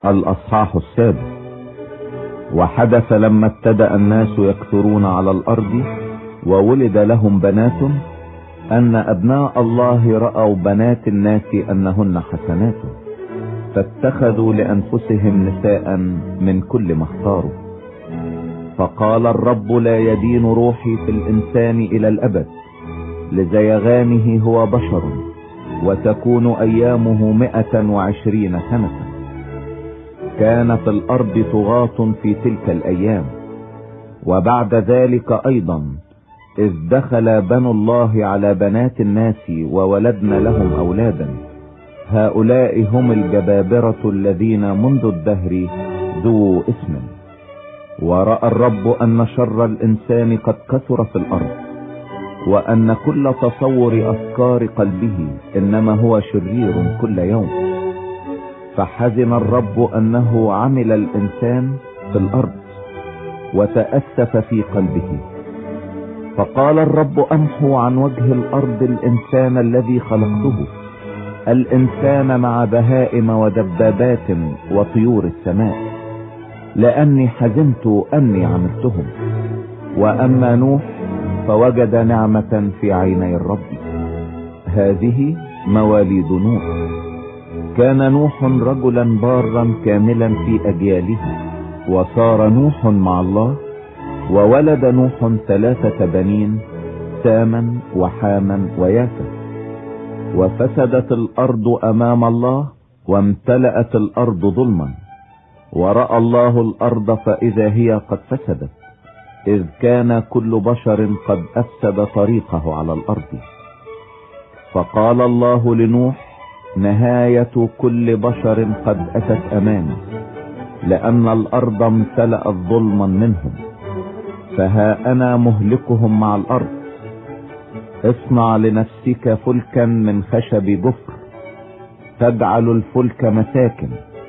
الأصحاح السادس. وحدث لما ابتدأ الناس يكثرون على الأرض وولد لهم بنات أن أبناء الله رأوا بنات الناس أنهن حسنات، فاتخذوا لأنفسهم نساء من كل ما اختاروا. فقال الرب: لا يدين روحي في الإنسان إلى الأبد، لزيغانه هو بشر، وتكون أيامه 120 سنة. كان في الأرض طغاة في تلك الأيام. وبعد ذلك أيضا إذ دخل بنو الله على بنات الناس وولدن لهم أولادا، هؤلاء هم الجبابرة الذين منذ الدهر ذو اسم. ورأى الرب أن شر الإنسان قد كثر في الأرض، وأن كل تصور أفكار قلبه إنما هو شرير كل يوم. فحزن الرب أنه عمل الإنسان في الأرض، وتأسف في قلبه. فقال الرب: أمحو عن وجه الأرض الإنسان الذي خلقته، الإنسان مع بهائم ودبابات وطيور السماء، لأني حزنت أني عملتهم. وأما نوح فوجد نعمة في عيني الرب. هذه مواليد نوح. كان نوح رجلا بارا كاملا في أجياله، وصار نوح مع الله، وولد نوح 3 بنين، ساما وحاما ويافث. وفسدت الأرض أمام الله، وامتلأت الأرض ظلما. ورأى الله الأرض فإذا هي قد فسدت، إذ كان كل بشر قد أفسد طريقه على الأرض. فقال الله لنوح: نهاية كل بشر قد أتت أمامي، لأن الأرض امتلأت ظلما منهم، فها أنا مهلكهم مع الأرض. اصنع لنفسك فلكا من خشب جفر، تجعل الفلك مساكن،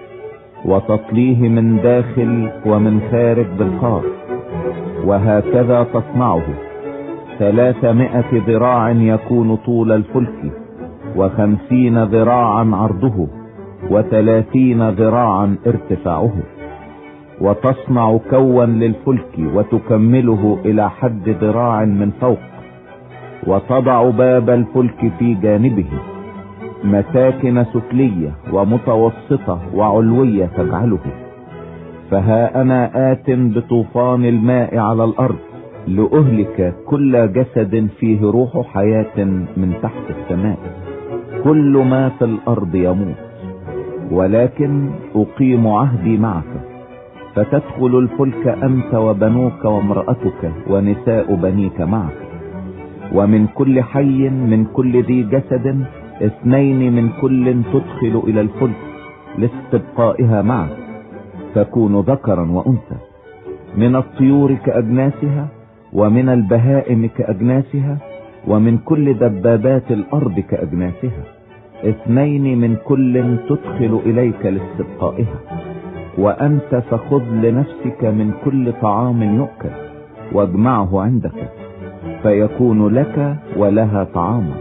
وتطليه من داخل ومن خارج بالقار. وهكذا تصنعه: 300 ذراع يكون طول الفلك، 50 ذراعا عرضه، 30 ذراعا ارتفاعه. وتصنع كوا للفلك وتكمله إلى حد ذراع من فوق، وتضع باب الفلك في جانبه، مساكن سفلية ومتوسطة وعلوية تجعله. فها أنا آت بطوفان الماء على الأرض، لأهلك كل جسد فيه روح حياة من تحت السماء. كل ما في الأرض يموت، ولكن أقيم عهدي معك، فتدخل الفلك أنت وبنوك وامرأتك ونساء بنيك معك. ومن كل حي من كل ذي جسد 2 من كل تدخل إلى الفلك لاستبقائها معك، تكون ذكرا وأنثى. من الطيور كأجناسها، ومن البهائم كأجناسها، ومن كل دبابات الأرض كأجناسها. 2 من كل تدخل إليك لاستبقائها. وأنت فخذ لنفسك من كل طعام يؤكل، واجمعه عندك، فيكون لك ولها طعاما.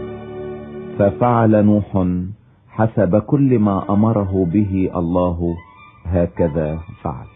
ففعل نوح حسب كل ما أمره به الله، هكذا فعل.